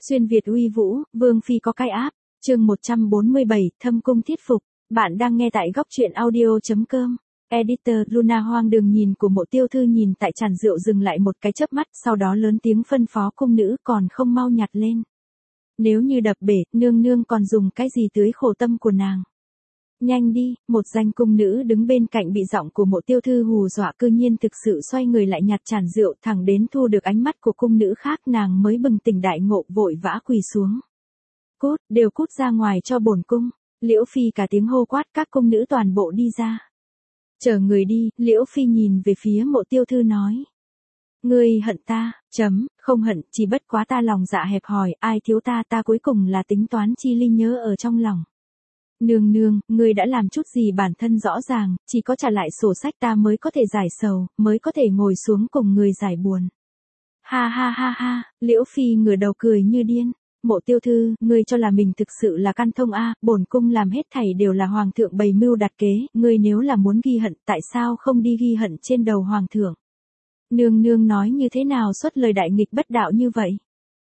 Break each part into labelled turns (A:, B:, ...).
A: Xuyên Việt uy vũ, Vương Phi có cái áp, chương 147, thâm cung thuyết phục. Bạn đang nghe tại góc truyện audio.com. Editor Luna hoang đường nhìn của Mộ Tiêu Thư nhìn tại tràn rượu dừng lại một cái chớp mắt, sau đó lớn tiếng phân phó cung nữ còn không mau nhặt lên. Nếu như đập bể, nương nương còn dùng cái gì tưới khổ tâm của nàng. Nhanh đi, một danh cung nữ đứng bên cạnh bị giọng của Mộ Tiêu Thư hù dọa cư nhiên thực sự xoay người lại nhặt tràn rượu, thẳng đến thu được ánh mắt của cung nữ khác nàng mới bừng tỉnh đại ngộ, vội vã quỳ xuống. Cút, đều cút ra ngoài cho bổn cung. Liễu Phi cả tiếng hô quát, các cung nữ toàn bộ đi ra. Chờ người đi, Liễu Phi nhìn về phía Mộ Tiêu Thư nói. Ngươi hận ta, không hận, chỉ bất quá ta lòng dạ hẹp hòi, ai thiếu ta ta cuối cùng là tính toán chi ly nhớ ở trong lòng. Nương nương, ngươi đã làm chút gì bản thân rõ ràng, chỉ có trả lại sổ sách ta mới có thể giải sầu, mới có thể ngồi xuống cùng người giải buồn. Ha ha ha ha, Liễu Phi ngửa đầu cười như điên. Mộ Tiêu Thư, ngươi cho là mình thực sự là căn thông a, bổn cung làm hết thảy đều là hoàng thượng bày mưu đặt kế, ngươi nếu là muốn ghi hận, tại sao không đi ghi hận trên đầu hoàng thượng? Nương nương nói như thế nào xuất lời đại nghịch bất đạo như vậy?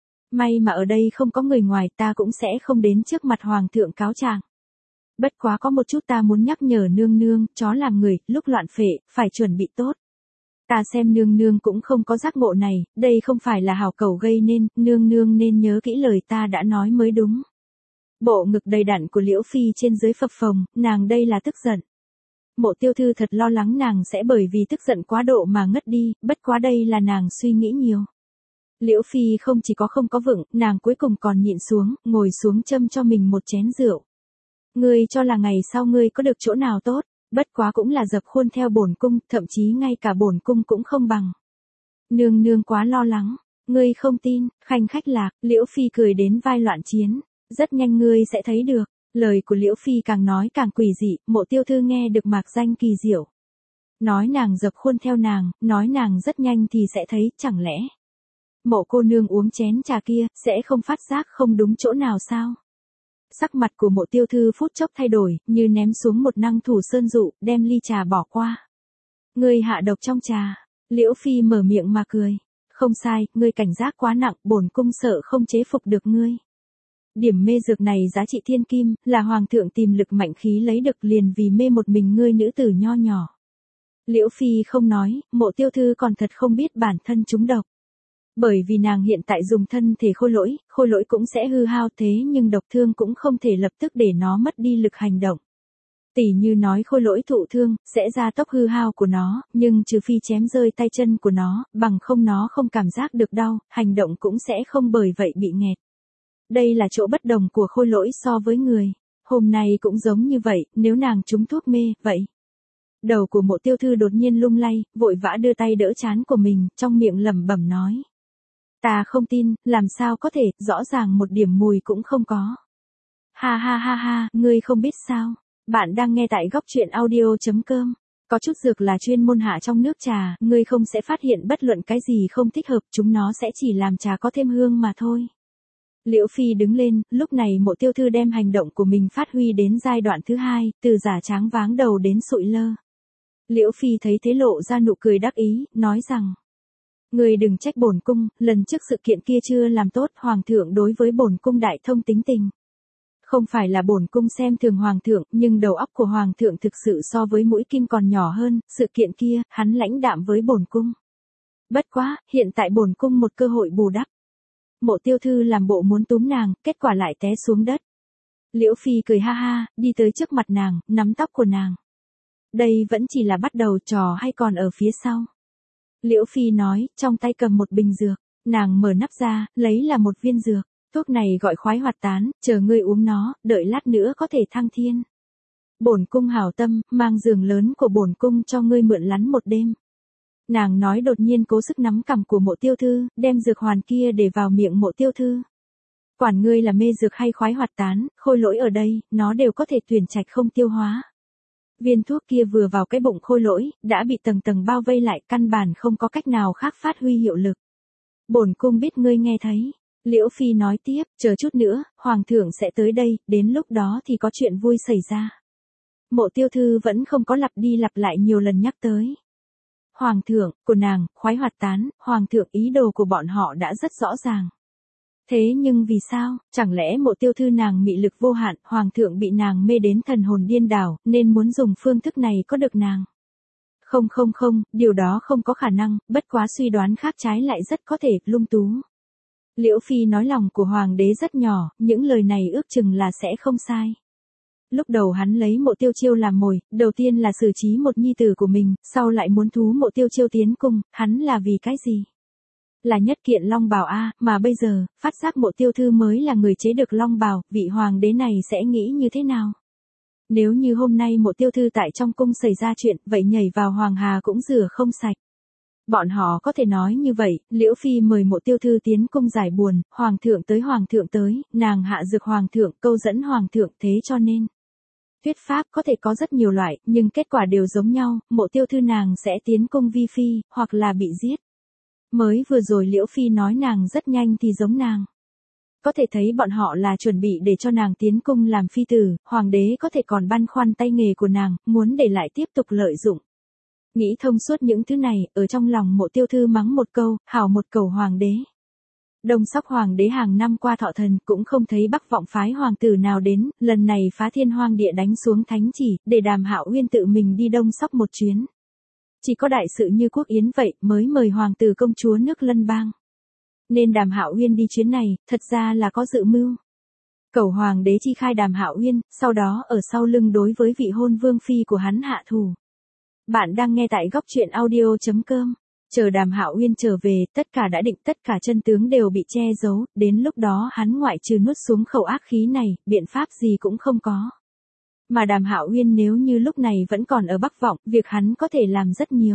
A: May mà ở đây không có người ngoài, ta cũng sẽ không đến trước mặt hoàng thượng cáo trạng. Bất quá có một chút ta muốn nhắc nhở nương nương, chó làm người, lúc loạn phệ, phải chuẩn bị tốt. Ta xem nương nương cũng không có giác ngộ này, đây không phải là hào cầu gây nên, nương nương nên nhớ kỹ lời ta đã nói mới đúng. Bộ ngực đầy đặn của Liễu Phi trên dưới phập phồng, nàng đây là tức giận. Mộ Tiêu Thư thật lo lắng nàng sẽ bởi vì tức giận quá độ mà ngất đi, bất quá đây là nàng suy nghĩ nhiều. Liễu Phi không chỉ có không có vựng, nàng cuối cùng còn nhịn xuống, ngồi xuống châm cho mình một chén rượu. Ngươi cho là ngày sau ngươi có được chỗ nào tốt, bất quá cũng là dập khuôn theo bổn cung, thậm chí ngay cả bổn cung cũng không bằng. Nương nương quá lo lắng, ngươi không tin, khanh khách lạc, Liễu Phi cười đến vai loạn chiến, rất nhanh ngươi sẽ thấy được. Lời của Liễu Phi càng nói càng quỷ dị, Mộ Tiêu Thư nghe được mạc danh kỳ diệu. Nói nàng dập khuôn theo nàng, nói nàng rất nhanh thì sẽ thấy, chẳng lẽ Mộ cô nương uống chén trà kia, sẽ không phát giác không đúng chỗ nào sao? Sắc mặt của Mộ Tiêu Thư phút chốc thay đổi, như ném xuống một năng thủ sơn dụ, đem ly trà bỏ qua. Ngươi hạ độc trong trà. Liễu Phi mở miệng mà cười. Không sai, ngươi cảnh giác quá nặng, bổn cung sợ không chế phục được ngươi. Điểm mê dược này giá trị thiên kim, là hoàng thượng tìm lực mạnh khí lấy được liền vì mê một mình ngươi nữ tử nho nhỏ. Liễu Phi không nói, Mộ Tiêu Thư còn thật không biết bản thân trúng độc. Bởi vì nàng hiện tại dùng thân thể khôi lỗi cũng sẽ hư hao thế nhưng độc thương cũng không thể lập tức để nó mất đi lực hành động. Tỷ như nói khôi lỗi thụ thương, sẽ gia tốc hư hao của nó, nhưng trừ phi chém rơi tay chân của nó không cảm giác được đau, hành động cũng sẽ không bởi vậy bị nghẹt. Đây là chỗ bất đồng của khôi lỗi so với người. Hôm nay cũng giống như vậy, nếu nàng trúng thuốc mê, vậy. Đầu của Mộ Tiêu Thư đột nhiên lung lay, vội vã đưa tay đỡ trán của mình, trong miệng lẩm bẩm nói. Ta không tin, làm sao có thể, rõ ràng một điểm mùi cũng không có. Ha ha ha ha, ngươi không biết sao. Bạn đang nghe tại góc truyện audio.com. Có chút dược là chuyên môn hạ trong nước trà, ngươi không sẽ phát hiện bất luận cái gì không thích hợp, chúng nó sẽ chỉ làm trà có thêm hương mà thôi. Liễu Phi đứng lên, lúc này Mộ Tiêu Thư đem hành động của mình phát huy đến giai đoạn thứ hai, từ giả tráng váng đầu đến sụi lơ. Liễu Phi thấy thế lộ ra nụ cười đắc ý, nói rằng. Người đừng trách bổn cung, lần trước sự kiện kia chưa làm tốt, hoàng thượng đối với bổn cung đại thông tính tình. Không phải là bổn cung xem thường hoàng thượng, nhưng đầu óc của hoàng thượng thực sự so với mũi kim còn nhỏ hơn, sự kiện kia, hắn lãnh đạm với bổn cung. Bất quá, hiện tại bổn cung một cơ hội bù đắp. Mộ Tiêu Thư làm bộ muốn túm nàng, kết quả lại té xuống đất. Liễu Phi cười ha ha, đi tới trước mặt nàng, nắm tóc của nàng. Đây vẫn chỉ là bắt đầu, trò hay còn ở phía sau. Liễu Phi nói, trong tay cầm một bình dược, nàng mở nắp ra, lấy là một viên dược, thuốc này gọi khoái hoạt tán, chờ ngươi uống nó, đợi lát nữa có thể thăng thiên. Bổn cung hảo tâm, mang giường lớn của bổn cung cho ngươi mượn lắn một đêm. Nàng nói đột nhiên cố sức nắm cằm của Mộ Tiêu Thư, đem dược hoàn kia để vào miệng Mộ Tiêu Thư. Quản ngươi là mê dược hay khoái hoạt tán, khôi lỗi ở đây, nó đều có thể tuyển trạch không tiêu hóa. Viên thuốc kia vừa vào cái bụng khôi lỗi, đã bị tầng tầng bao vây lại, căn bản không có cách nào khác phát huy hiệu lực. Bổn cung biết ngươi nghe thấy. Liễu Phi nói tiếp, chờ chút nữa, hoàng thượng sẽ tới đây, đến lúc đó thì có chuyện vui xảy ra. Mộ Tiêu Thư vẫn không có lặp đi lặp lại nhiều lần nhắc tới. Hoàng thượng, của nàng, khoái hoạt tán, hoàng thượng ý đồ của bọn họ đã rất rõ ràng. Thế nhưng vì sao, chẳng lẽ Mộ Tiêu Thư nàng mị lực vô hạn, hoàng thượng bị nàng mê đến thần hồn điên đảo, nên muốn dùng phương thức này có được nàng? Không, điều đó không có khả năng, bất quá suy đoán khác trái lại rất có thể, lung tú. Liễu Phi nói lòng của hoàng đế rất nhỏ, những lời này ước chừng là sẽ không sai. Lúc đầu hắn lấy Mộ Tiêu Chiêu làm mồi, đầu tiên là xử trí một nhi tử của mình, sau lại muốn thú Mộ Tiêu Chiêu tiến cung, hắn là vì cái gì? Là nhất kiện long bào a, mà bây giờ, phát giác Mộ Tiêu Thư mới là người chế được long bào, vị hoàng đế này sẽ nghĩ như thế nào? Nếu như hôm nay Mộ Tiêu Thư tại trong cung xảy ra chuyện, vậy nhảy vào hoàng hà cũng rửa không sạch. Bọn họ có thể nói như vậy, Liễu Phi mời Mộ Tiêu Thư tiến cung giải buồn, hoàng thượng tới, nàng hạ dược hoàng thượng, câu dẫn hoàng thượng, thế cho nên. Thuyết pháp có thể có rất nhiều loại, nhưng kết quả đều giống nhau, Mộ Tiêu Thư nàng sẽ tiến cung vi phi, hoặc là bị giết. Mới vừa rồi Liễu Phi nói nàng rất nhanh thì giống nàng. Có thể thấy bọn họ là chuẩn bị để cho nàng tiến cung làm phi tử, hoàng đế có thể còn băn khoăn tay nghề của nàng, muốn để lại tiếp tục lợi dụng. Nghĩ thông suốt những thứ này, ở trong lòng Mộ Tiêu Thư mắng một câu, hảo một cầu hoàng đế. Đông Sóc hoàng đế hàng năm qua thọ thần cũng không thấy Bắc Vọng phái hoàng tử nào đến, lần này phá thiên hoang địa đánh xuống thánh chỉ, để Đàm Hạo Uyên tự mình đi Đông Sóc một chuyến. Chỉ có đại sự như quốc yến vậy mới mời hoàng tử công chúa nước Lân Bang. Nên Đàm Hạo Uyên đi chuyến này, thật ra là có dự mưu. Cầu hoàng đế chi khai Đàm Hạo Uyên, sau đó ở sau lưng đối với vị hôn vương phi của hắn hạ thủ. Bạn đang nghe tại góc truyện audio.com. Chờ Đàm Hạo Uyên trở về, tất cả đã định, tất cả chân tướng đều bị che giấu, đến lúc đó hắn ngoại trừ nuốt xuống khẩu ác khí này, biện pháp gì cũng không có. Mà Đàm Hạo Uyên nếu như lúc này vẫn còn ở Bắc Vọng, việc hắn có thể làm rất nhiều.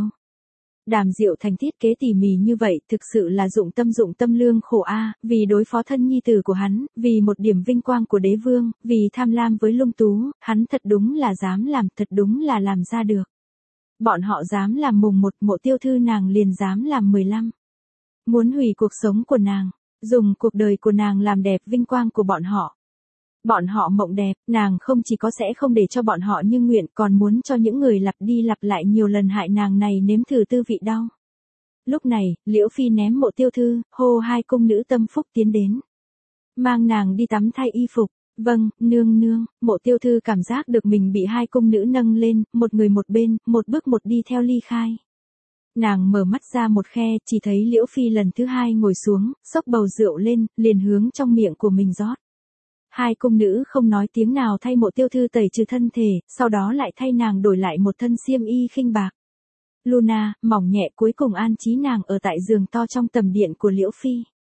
A: Đàm Diệu Thành thiết kế tỉ mỉ như vậy, thực sự là dụng tâm lương khổ a, vì đối phó thân nhi tử của hắn, vì một điểm vinh quang của đế vương, vì tham lam với Lung Tú, hắn thật đúng là dám làm, thật đúng là làm ra được. Bọn họ dám làm mùng 1, Mộ Tiêu Thư nàng liền dám làm 15. Muốn hủy cuộc sống của nàng, dùng cuộc đời của nàng làm đẹp vinh quang của bọn họ. Bọn họ mộng đẹp, nàng không chỉ có sẽ không để cho bọn họ như nguyện, còn muốn cho những người lặp đi lặp lại nhiều lần hại nàng này nếm thử tư vị đau. Lúc này, Liễu Phi ném Mộ Tiêu Thư, hô hai cung nữ tâm phúc tiến đến. Mang nàng đi tắm thay y phục. Vâng, nương. Mộ Tiêu Thư cảm giác được mình bị hai cung nữ nâng lên, một người một bên, một bước một đi theo ly khai. Nàng mở mắt ra một khe, chỉ thấy Liễu Phi lần thứ hai ngồi xuống, xốc bầu rượu lên, liền hướng trong miệng của mình rót. Hai cung nữ không nói tiếng nào thay Mộ Tiêu Thư tẩy trừ thân thể, sau đó lại thay nàng đổi lại một thân xiêm y khinh bạc. Luna, mỏng nhẹ cuối cùng an trí nàng ở tại giường to trong tầm điện của Liễu Phi.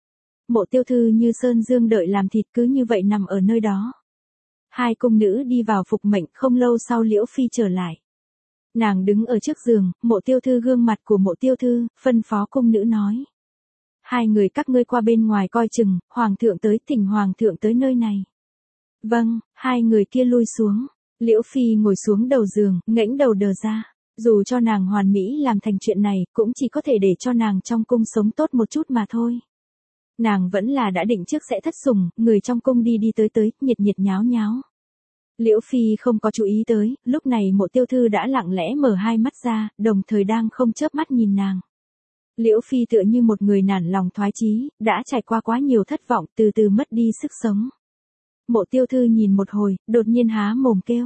A: Mộ Tiêu Thư như sơn dương đợi làm thịt cứ như vậy nằm ở nơi đó. Hai cung nữ đi vào phục mệnh, không lâu sau Liễu Phi trở lại. Nàng đứng ở trước giường, Mộ Tiêu Thư gương mặt của Mộ Tiêu Thư, phân phó cung nữ nói. Hai người các ngươi qua bên ngoài coi chừng, hoàng thượng tới, thỉnh hoàng thượng tới nơi này. Vâng, hai người kia lui xuống. Liễu Phi ngồi xuống đầu giường, ngẩng đầu đờ ra. Dù cho nàng hoàn mỹ làm thành chuyện này, cũng chỉ có thể để cho nàng trong cung sống tốt một chút mà thôi. Nàng vẫn là đã định trước sẽ thất sủng, người trong cung đi tới, nhiệt nháo nháo. Liễu Phi không có chú ý tới, lúc này Mộ Tiêu Thư đã lặng lẽ mở hai mắt ra, đồng thời đang không chớp mắt nhìn nàng. Liễu Phi tựa như một người nản lòng thoái chí, đã trải qua quá nhiều thất vọng, từ từ mất đi sức sống. Mộ Tiêu Thư nhìn một hồi, đột nhiên há mồm kêu.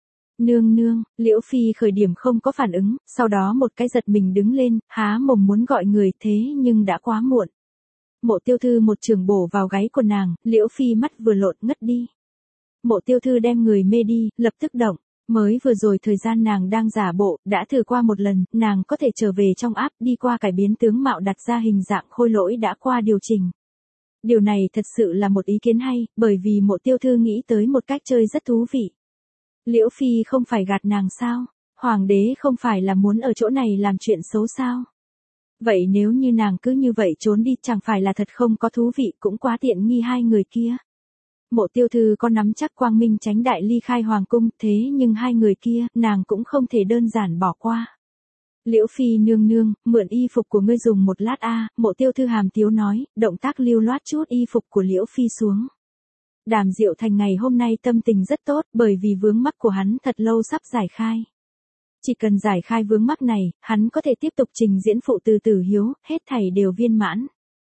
A: Nương, Liễu Phi khởi điểm không có phản ứng, sau đó một cái giật mình đứng lên, há mồm muốn gọi người, thế nhưng đã quá muộn. Mộ Tiêu Thư một trường bổ vào gáy của nàng, Liễu Phi mắt vừa lộn ngất đi. Mộ Tiêu Thư đem người mê đi, lập tức động. Mới vừa rồi thời gian nàng đang giả bộ, đã thử qua một lần, nàng có thể trở về trong áp, đi qua cải biến tướng mạo đặt ra hình dạng khôi lỗi đã qua điều chỉnh. Điều này thật sự là một ý kiến hay, bởi vì Mộ Tiêu Thư nghĩ tới một cách chơi rất thú vị. Liễu Phi không phải gạt nàng sao? Hoàng đế không phải là muốn ở chỗ này làm chuyện xấu sao? Vậy nếu như nàng cứ như vậy trốn đi chẳng phải là thật không có thú vị, cũng quá tiện nghi hai người kia. Mộ Tiêu Thư có nắm chắc quang minh tránh đại ly khai hoàng cung, thế nhưng hai người kia, nàng cũng không thể đơn giản bỏ qua. Liễu Phi nương, mượn y phục của ngươi dùng một lát a. Mộ Tiêu Thư hàm tiếu nói, động tác lưu loát chút y phục của Liễu Phi xuống. Đàm Diệu Thành ngày hôm nay tâm tình rất tốt, bởi vì vướng mắc của hắn thật lâu sắp giải khai. Chỉ cần giải khai vướng mắc này, hắn có thể tiếp tục trình diễn phụ từ Tử Hiếu, hết thảy đều viên mãn.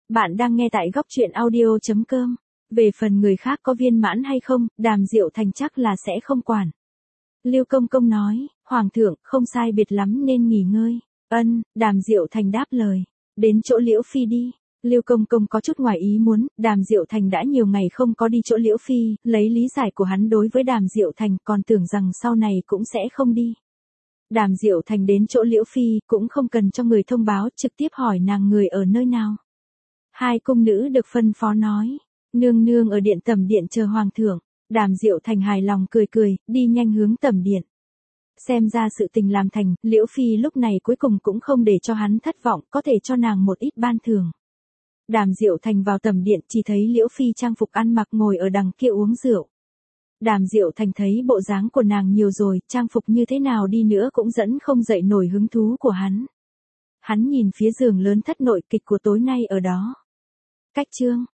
A: Bạn đang nghe tại góc truyện audio.com. Về phần người khác có viên mãn hay không, Đàm Diệu Thành chắc là sẽ không quản. Lưu Công Công nói, Hoàng thượng, không sai biệt lắm nên nghỉ ngơi. Ân, Đàm Diệu Thành đáp lời. Đến chỗ Liễu Phi đi. Lưu Công Công có chút ngoài ý muốn, Đàm Diệu Thành đã nhiều ngày không có đi chỗ Liễu Phi, lấy lý giải của hắn đối với Đàm Diệu Thành còn tưởng rằng sau này cũng sẽ không đi. Đàm Diệu Thành đến chỗ Liễu Phi cũng không cần cho người thông báo, trực tiếp hỏi nàng người ở nơi nào. Hai cung nữ được phân phó nói, nương nương ở điện tẩm điện chờ Hoàng thượng. Đàm Diệu Thành hài lòng cười cười, đi nhanh hướng tẩm điện. Xem ra sự tình làm thành, Liễu Phi lúc này cuối cùng cũng không để cho hắn thất vọng, có thể cho nàng một ít ban thưởng. Đàm Diệu Thành vào tẩm điện chỉ thấy Liễu Phi trang phục ăn mặc ngồi ở đằng kia uống rượu. Đàm Diệu Thành thấy bộ dáng của nàng nhiều rồi, trang phục như thế nào đi nữa cũng dẫn không dậy nổi hứng thú của hắn. Hắn nhìn phía giường lớn thất nội kịch của tối nay ở đó. Cách chương